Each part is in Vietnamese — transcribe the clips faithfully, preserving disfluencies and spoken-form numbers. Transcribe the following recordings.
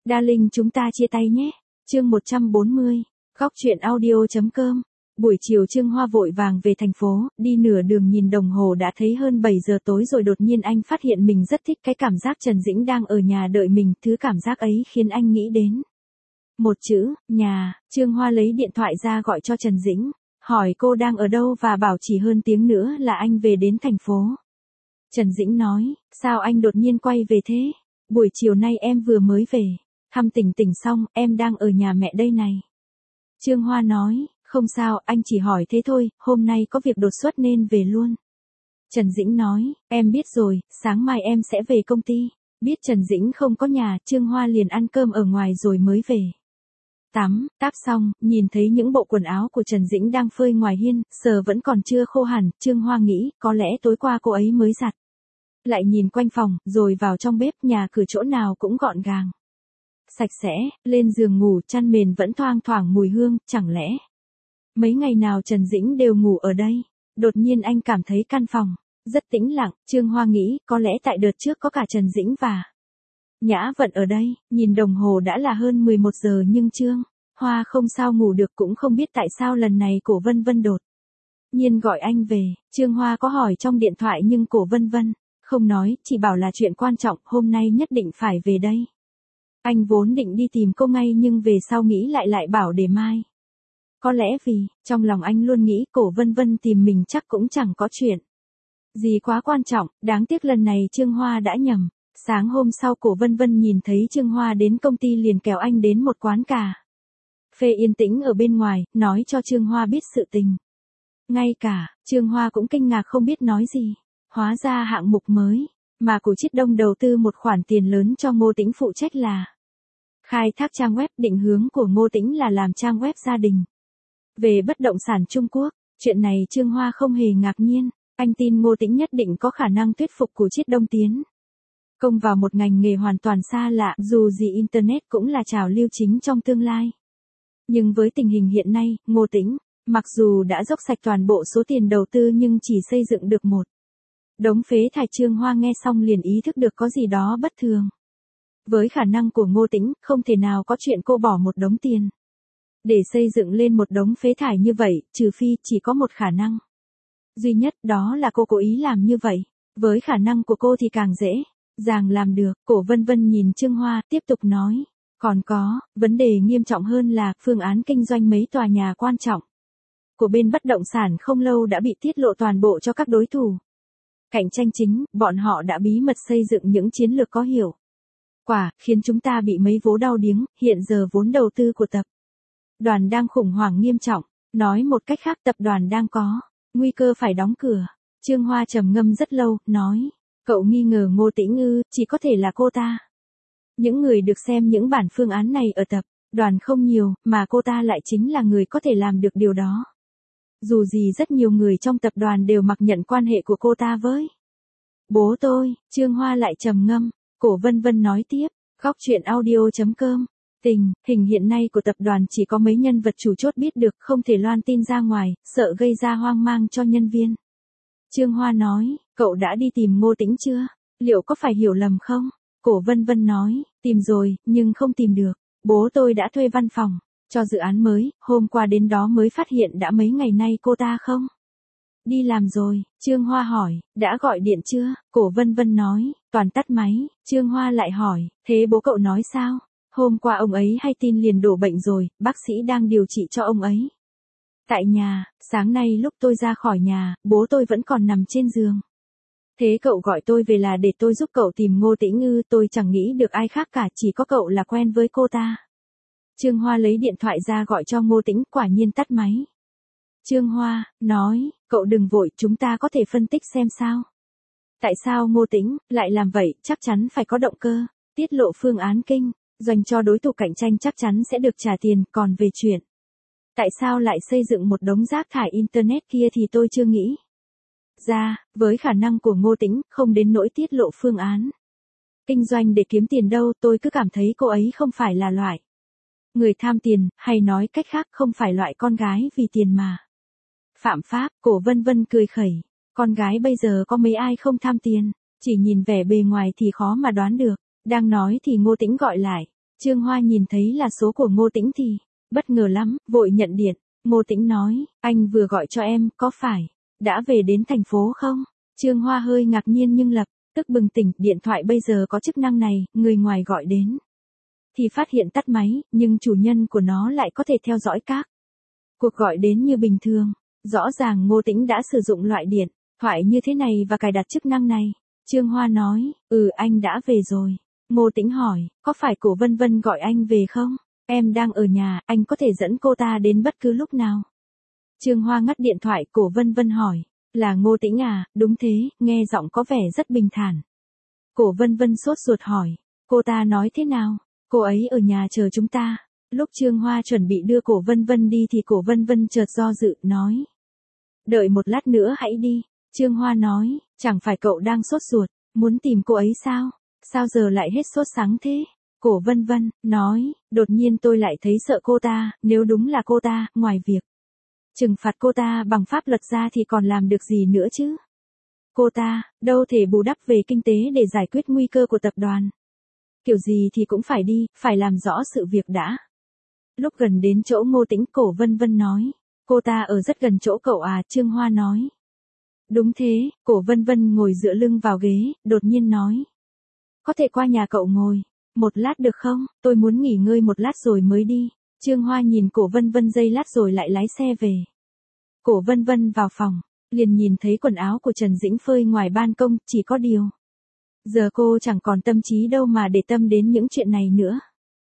Darling chúng ta chia tay nhé. Chương một trăm bốn mươi. Góc truyện audio.com. Buổi chiều Trương Hoa vội vàng về thành phố, đi nửa đường nhìn đồng hồ đã thấy hơn bảy giờ tối rồi, đột nhiên anh phát hiện mình rất thích cái cảm giác Trần Dĩnh đang ở nhà đợi mình, thứ cảm giác ấy khiến anh nghĩ đến một chữ, nhà. Trương Hoa lấy điện thoại ra gọi cho Trần Dĩnh, hỏi cô đang ở đâu và bảo chỉ hơn tiếng nữa là anh về đến thành phố. Trần Dĩnh nói, sao anh đột nhiên quay về thế? Buổi chiều nay em vừa mới về, thăm Tỉnh Tỉnh xong, em đang ở nhà mẹ đây này. Trương Hoa nói, không sao, anh chỉ hỏi thế thôi, hôm nay có việc đột xuất nên về luôn. Trần Dĩnh nói, em biết rồi, sáng mai em sẽ về công ty. Biết Trần Dĩnh không có nhà, Trương Hoa liền ăn cơm ở ngoài rồi mới về. Tắm, táp xong, nhìn thấy những bộ quần áo của Trần Dĩnh đang phơi ngoài hiên, sờ vẫn còn chưa khô hẳn, Trương Hoa nghĩ, có lẽ tối qua cô ấy mới giặt. Lại nhìn quanh phòng, rồi vào trong bếp, nhà cửa chỗ nào cũng gọn gàng, sạch sẽ, lên giường ngủ, chăn mền vẫn thoang thoảng mùi hương, chẳng lẽ mấy ngày nào Trần Dĩnh đều ngủ ở đây? Đột nhiên anh cảm thấy căn phòng rất tĩnh lặng, Trương Hoa nghĩ, có lẽ tại đợt trước có cả Trần Dĩnh và Nhã Vận ở đây. Nhìn đồng hồ đã là hơn mười một giờ nhưng Trương Hoa không sao ngủ được, cũng không biết tại sao lần này Cổ Vân Vân đột nhiên gọi anh về. Trương Hoa có hỏi trong điện thoại nhưng Cổ Vân Vân không nói, chỉ bảo là chuyện quan trọng, hôm nay nhất định phải về đây. Anh vốn định đi tìm cô ngay nhưng về sau nghĩ lại lại bảo để mai. Có lẽ vì, trong lòng anh luôn nghĩ Cổ Vân Vân tìm mình chắc cũng chẳng có chuyện gì quá quan trọng, đáng tiếc lần này Trương Hoa đã nhầm. Sáng hôm sau Cổ Vân Vân nhìn thấy Trương Hoa đến công ty liền kéo anh đến một quán cà phê yên tĩnh ở bên ngoài, nói cho Trương Hoa biết sự tình. Ngay cả, Trương Hoa cũng kinh ngạc không biết nói gì. Hóa ra hạng mục mới mà Cổ Chiết Đông đầu tư một khoản tiền lớn cho Ngô Tĩnh phụ trách là khai thác trang web, định hướng của Ngô Tĩnh là làm trang web gia đình về bất động sản Trung Quốc. Chuyện này Trương Hoa không hề ngạc nhiên, anh tin Ngô Tĩnh nhất định có khả năng thuyết phục Cổ Chiết Đông tiến công vào một ngành nghề hoàn toàn xa lạ, dù gì Internet cũng là trào lưu chính trong tương lai. Nhưng với tình hình hiện nay, Ngô Tĩnh, mặc dù đã dốc sạch toàn bộ số tiền đầu tư nhưng chỉ xây dựng được một đống phế thải. Trương Hoa nghe xong liền ý thức được có gì đó bất thường. Với khả năng của Ngô Tĩnh, không thể nào có chuyện cô bỏ một đống tiền để xây dựng lên một đống phế thải như vậy, trừ phi chỉ có một khả năng duy nhất, đó là cô cố ý làm như vậy. Với khả năng của cô thì càng dễ dàng làm được. Cổ Vân Vân nhìn Trương Hoa, tiếp tục nói, còn có, vấn đề nghiêm trọng hơn là, phương án kinh doanh mấy tòa nhà quan trọng của bên bất động sản không lâu đã bị tiết lộ toàn bộ cho các đối thủ cạnh tranh chính, bọn họ đã bí mật xây dựng những chiến lược có hiệu quả, khiến chúng ta bị mấy vố đau điếng. Hiện giờ vốn đầu tư của tập đoàn đang khủng hoảng nghiêm trọng, nói một cách khác tập đoàn đang có nguy cơ phải đóng cửa. Trương Hoa trầm ngâm rất lâu, nói, cậu nghi ngờ Ngô Tĩnh ư? Chỉ có thể là cô ta. Những người được xem những bản phương án này ở tập đoàn không nhiều, mà cô ta lại chính là người có thể làm được điều đó. Dù gì rất nhiều người trong tập đoàn đều mặc nhận quan hệ của cô ta với bố tôi. Trương Hoa lại trầm ngâm. Cổ Vân Vân nói tiếp, góc truyện audio.com. Tình hình hiện nay của tập đoàn chỉ có mấy nhân vật chủ chốt biết được, không thể loan tin ra ngoài, sợ gây ra hoang mang cho nhân viên. Trương Hoa nói, cậu đã đi tìm Ngô Tĩnh chưa? Liệu có phải hiểu lầm không? Cổ Vân Vân nói, tìm rồi, nhưng không tìm được. Bố tôi đã thuê văn phòng cho dự án mới, hôm qua đến đó mới phát hiện đã mấy ngày nay cô ta không đi làm rồi. Trương Hoa hỏi, đã gọi điện chưa? Cổ Vân Vân nói, toàn tắt máy. Trương Hoa lại hỏi, thế bố cậu nói sao? Hôm qua ông ấy hay tin liền đổ bệnh rồi, bác sĩ đang điều trị cho ông ấy tại nhà. Sáng nay lúc tôi ra khỏi nhà, bố tôi vẫn còn nằm trên giường. Thế cậu gọi tôi về là để tôi giúp cậu tìm Ngô Tĩnh ư? Tôi chẳng nghĩ được ai khác cả, chỉ có cậu là quen với cô ta. Trương Hoa lấy điện thoại ra gọi cho Ngô Tĩnh, quả nhiên tắt máy. Trương Hoa nói, cậu đừng vội, chúng ta có thể phân tích xem sao. Tại sao Ngô Tĩnh lại làm vậy? Chắc chắn phải có động cơ. Tiết lộ phương án kinh doanh cho đối thủ cạnh tranh chắc chắn sẽ được trả tiền, còn về chuyện tại sao lại xây dựng một đống rác thải Internet kia thì tôi chưa nghĩ ra. Với khả năng của Ngô Tĩnh, không đến nỗi tiết lộ phương án kinh doanh để kiếm tiền đâu. Tôi cứ cảm thấy cô ấy không phải là loại người tham tiền, hay nói cách khác không phải loại con gái vì tiền mà phạm pháp. Cổ Vân Vân cười khẩy, con gái bây giờ có mấy ai không tham tiền, chỉ nhìn vẻ bề ngoài thì khó mà đoán được. Đang nói thì Ngô Tĩnh gọi lại, Trương Hoa nhìn thấy là số của Ngô Tĩnh thì, bất ngờ lắm, vội nhận điện. Ngô Tĩnh nói, anh vừa gọi cho em, có phải, đã về đến thành phố không? Trương Hoa hơi ngạc nhiên nhưng lập tức bừng tỉnh, điện thoại bây giờ có chức năng này, người ngoài gọi đến thì phát hiện tắt máy, nhưng chủ nhân của nó lại có thể theo dõi các cuộc gọi đến như bình thường. Rõ ràng Ngô Tĩnh đã sử dụng loại điện thoại như thế này và cài đặt chức năng này. Trương Hoa nói, ừ anh đã về rồi. Ngô Tĩnh hỏi, có phải Cổ Vân Vân gọi anh về không? Em đang ở nhà, anh có thể dẫn cô ta đến bất cứ lúc nào. Trương Hoa ngắt điện thoại. Cổ Vân Vân hỏi, là Ngô Tĩnh à? Đúng thế, nghe giọng có vẻ rất bình thản. Cổ Vân Vân sốt ruột hỏi, cô ta nói thế nào? Cô ấy ở nhà chờ chúng ta. Lúc Trương Hoa chuẩn bị đưa Cổ Vân Vân đi thì Cổ Vân Vân chợt do dự, nói, đợi một lát nữa hãy đi. Trương Hoa nói, chẳng phải cậu đang sốt ruột, muốn tìm cô ấy sao? Sao giờ lại hết sốt sắng thế? Cổ Vân Vân nói, đột nhiên tôi lại thấy sợ cô ta, nếu đúng là cô ta, ngoài việc trừng phạt cô ta bằng pháp luật ra thì còn làm được gì nữa chứ? Cô ta, đâu thể bù đắp về kinh tế để giải quyết nguy cơ của tập đoàn. Kiểu gì thì cũng phải đi, phải làm rõ sự việc đã. Lúc gần đến chỗ Ngô Tĩnh, Cổ Vân Vân nói, cô ta ở rất gần chỗ cậu à? Trương Hoa nói, đúng thế. Cổ Vân Vân ngồi dựa lưng vào ghế, đột nhiên nói, có thể qua nhà cậu ngồi một lát được không? Tôi muốn nghỉ ngơi một lát rồi mới đi. Trương Hoa nhìn Cổ Vân Vân giây lát rồi lại lái xe về. Cổ Vân Vân vào phòng, liền nhìn thấy quần áo của Trần Dĩnh phơi ngoài ban công, chỉ có điều giờ cô chẳng còn tâm trí đâu mà để tâm đến những chuyện này nữa.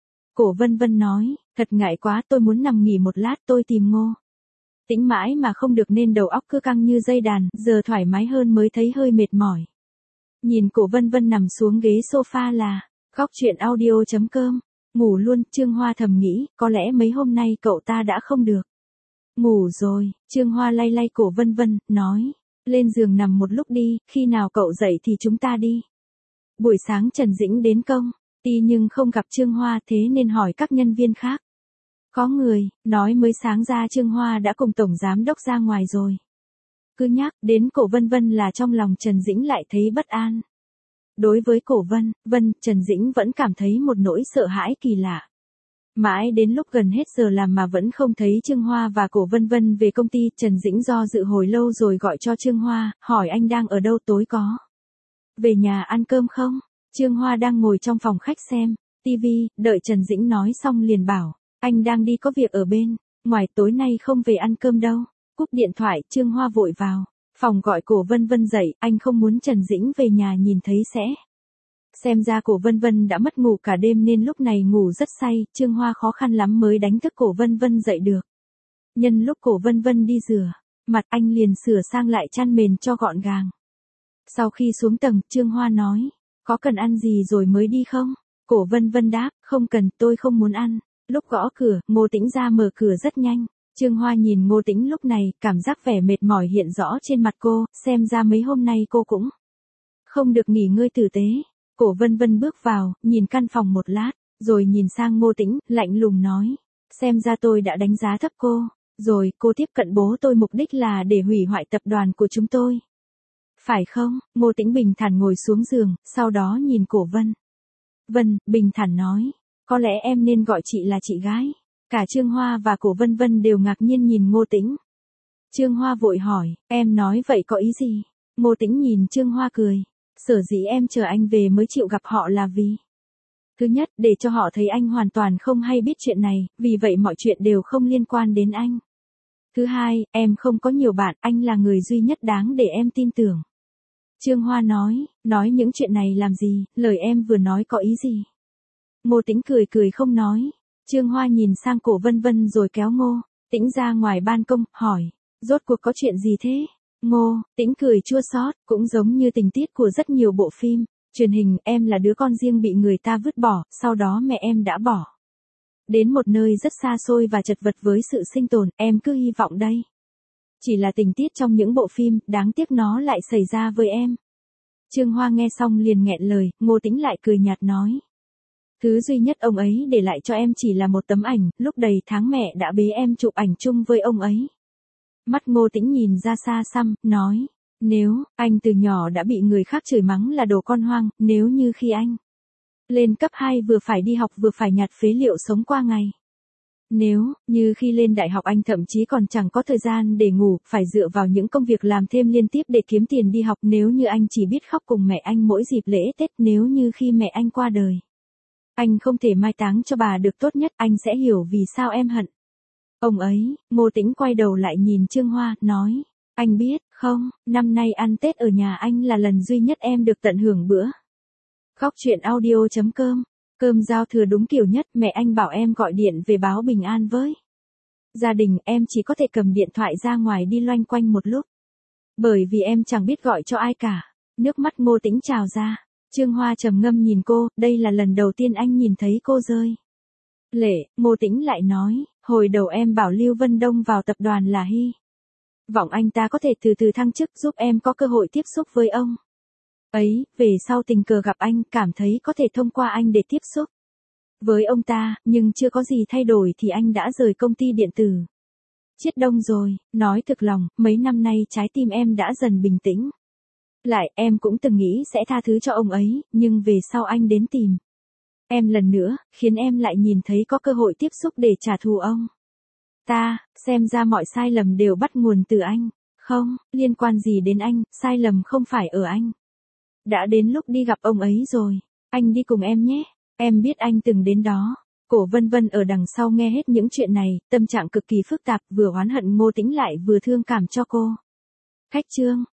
Cổ Vân Vân nói, thật ngại quá, tôi muốn nằm nghỉ một lát, tôi tìm Ngô Tĩnh mãi mà không được nên đầu óc cứ căng như dây đàn, giờ thoải mái hơn mới thấy hơi mệt mỏi. Nhìn Cổ Vân Vân nằm xuống ghế sofa là, góc chuyện audio chấm com, ngủ luôn. Trương Hoa thầm nghĩ, có lẽ mấy hôm nay cậu ta đã không được ngủ rồi. Trương Hoa lay lay Cổ Vân Vân, nói, lên giường nằm một lúc đi, khi nào cậu dậy thì chúng ta đi. Buổi sáng Trần Dĩnh đến công ty nhưng không gặp Trương Hoa, thế nên hỏi các nhân viên khác. Có người nói mới sáng ra Trương Hoa đã cùng tổng giám đốc ra ngoài rồi. Cứ nhắc đến Cổ Vân Vân là trong lòng Trần Dĩnh lại thấy bất an. Đối với Cổ Vân Vân, Trần Dĩnh vẫn cảm thấy một nỗi sợ hãi kỳ lạ. Mãi đến lúc gần hết giờ làm mà vẫn không thấy Trương Hoa và Cổ Vân Vân về công ty, Trần Dĩnh do dự hồi lâu rồi gọi cho Trương Hoa, hỏi anh đang ở đâu, tối có về nhà ăn cơm không? Trương Hoa đang ngồi trong phòng khách xem tivi, đợi Trần Dĩnh nói xong liền bảo, anh đang đi có việc ở bên ngoài, tối nay không về ăn cơm đâu. Cúp điện thoại, Trương Hoa vội vào phòng gọi Cổ Vân Vân dậy, anh không muốn Trần Dĩnh về nhà nhìn thấy sẽ. Xem ra Cổ Vân Vân đã mất ngủ cả đêm nên lúc này ngủ rất say, Trương Hoa khó khăn lắm mới đánh thức Cổ Vân Vân dậy được. Nhân lúc Cổ Vân Vân đi rửa mặt, anh liền sửa sang lại chăn mền cho gọn gàng. Sau khi xuống tầng, Trương Hoa nói, có cần ăn gì rồi mới đi không? Cổ Vân Vân đáp, không cần, tôi không muốn ăn. Lúc gõ cửa, Ngô Tĩnh ra mở cửa rất nhanh. Trương Hoa nhìn Ngô Tĩnh lúc này, cảm giác vẻ mệt mỏi hiện rõ trên mặt cô, xem ra mấy hôm nay cô cũng không được nghỉ ngơi tử tế. Cổ Vân Vân bước vào, nhìn căn phòng một lát, rồi nhìn sang Ngô Tĩnh, lạnh lùng nói, xem ra tôi đã đánh giá thấp cô. Rồi, cô tiếp cận bố tôi mục đích là để hủy hoại tập đoàn của chúng tôi. Phải không? Ngô Tĩnh bình thản ngồi xuống giường, sau đó nhìn Cổ Vân Vân, bình thản nói, có lẽ em nên gọi chị là chị gái. Cả Trương Hoa và Cổ Vân Vân đều ngạc nhiên nhìn Ngô Tĩnh. Trương Hoa vội hỏi, em nói vậy có ý gì? Ngô Tĩnh nhìn Trương Hoa cười, sở dĩ em chờ anh về mới chịu gặp họ là vì, thứ nhất, để cho họ thấy anh hoàn toàn không hay biết chuyện này, vì vậy mọi chuyện đều không liên quan đến anh. Thứ hai, em không có nhiều bạn, anh là người duy nhất đáng để em tin tưởng. Trương Hoa nói, nói những chuyện này làm gì, lời em vừa nói có ý gì? Ngô Tĩnh cười cười không nói. Trương Hoa nhìn sang Cổ Vân Vân rồi kéo Ngô Tĩnh ra ngoài ban công, hỏi, rốt cuộc có chuyện gì thế? Ngô Tĩnh cười chua xót, cũng giống như tình tiết của rất nhiều bộ phim truyền hình, em là đứa con riêng bị người ta vứt bỏ, sau đó mẹ em đã bỏ đến một nơi rất xa xôi và chật vật với sự sinh tồn, em cứ hy vọng đây chỉ là tình tiết trong những bộ phim, đáng tiếc nó lại xảy ra với em. Trương Hoa nghe xong liền nghẹn lời, Ngô Tĩnh lại cười nhạt nói, thứ duy nhất ông ấy để lại cho em chỉ là một tấm ảnh, lúc đầy tháng mẹ đã bế em chụp ảnh chung với ông ấy. Mắt Ngô Tĩnh nhìn ra xa xăm, nói, nếu anh từ nhỏ đã bị người khác chửi mắng là đồ con hoang, nếu như khi anh Lên cấp hai vừa phải đi học vừa phải nhặt phế liệu sống qua ngày. Nếu, như khi lên đại học anh thậm chí còn chẳng có thời gian để ngủ, phải dựa vào những công việc làm thêm liên tiếp để kiếm tiền đi học. Nếu như anh chỉ biết khóc cùng mẹ anh mỗi dịp lễ Tết, nếu như khi mẹ anh qua đời, anh không thể mai táng cho bà được tốt nhất, anh sẽ hiểu vì sao em hận ông ấy. Ngô Tĩnh quay đầu lại nhìn Trương Hoa, nói, anh biết, không, năm nay ăn Tết ở nhà anh là lần duy nhất em được tận hưởng bữa. Khóc chuyện audio chấm com. Cơm giao thừa đúng kiểu nhất, mẹ anh bảo em gọi điện về báo bình an với gia đình, em chỉ có thể cầm điện thoại ra ngoài đi loanh quanh một lúc. Bởi vì em chẳng biết gọi cho ai cả. Nước mắt Ngô Tĩnh trào ra. Trương Hoa trầm ngâm nhìn cô, đây là lần đầu tiên anh nhìn thấy cô rơi lệ. Ngô Tĩnh lại nói, hồi đầu em bảo Lưu Vân Đông vào tập đoàn là hy vọng anh ta có thể từ từ thăng chức giúp em có cơ hội tiếp xúc với ông ấy, về sau tình cờ gặp anh, cảm thấy có thể thông qua anh để tiếp xúc với ông ta, nhưng chưa có gì thay đổi thì anh đã rời công ty điện tử Chiết Đông rồi. Nói thực lòng, mấy năm nay trái tim em đã dần bình tĩnh lại, em cũng từng nghĩ sẽ tha thứ cho ông ấy, nhưng về sau anh đến tìm em lần nữa, khiến em lại nhìn thấy có cơ hội tiếp xúc để trả thù ông ta. Xem ra mọi sai lầm đều bắt nguồn từ anh. Không, liên quan gì đến anh, sai lầm không phải ở anh. Đã đến lúc đi gặp ông ấy rồi. Anh đi cùng em nhé. Em biết anh từng đến đó. Cổ Vân Vân ở đằng sau nghe hết những chuyện này, tâm trạng cực kỳ phức tạp, vừa oán hận Ngô Tĩnh lại vừa thương cảm cho cô. Khách Trương.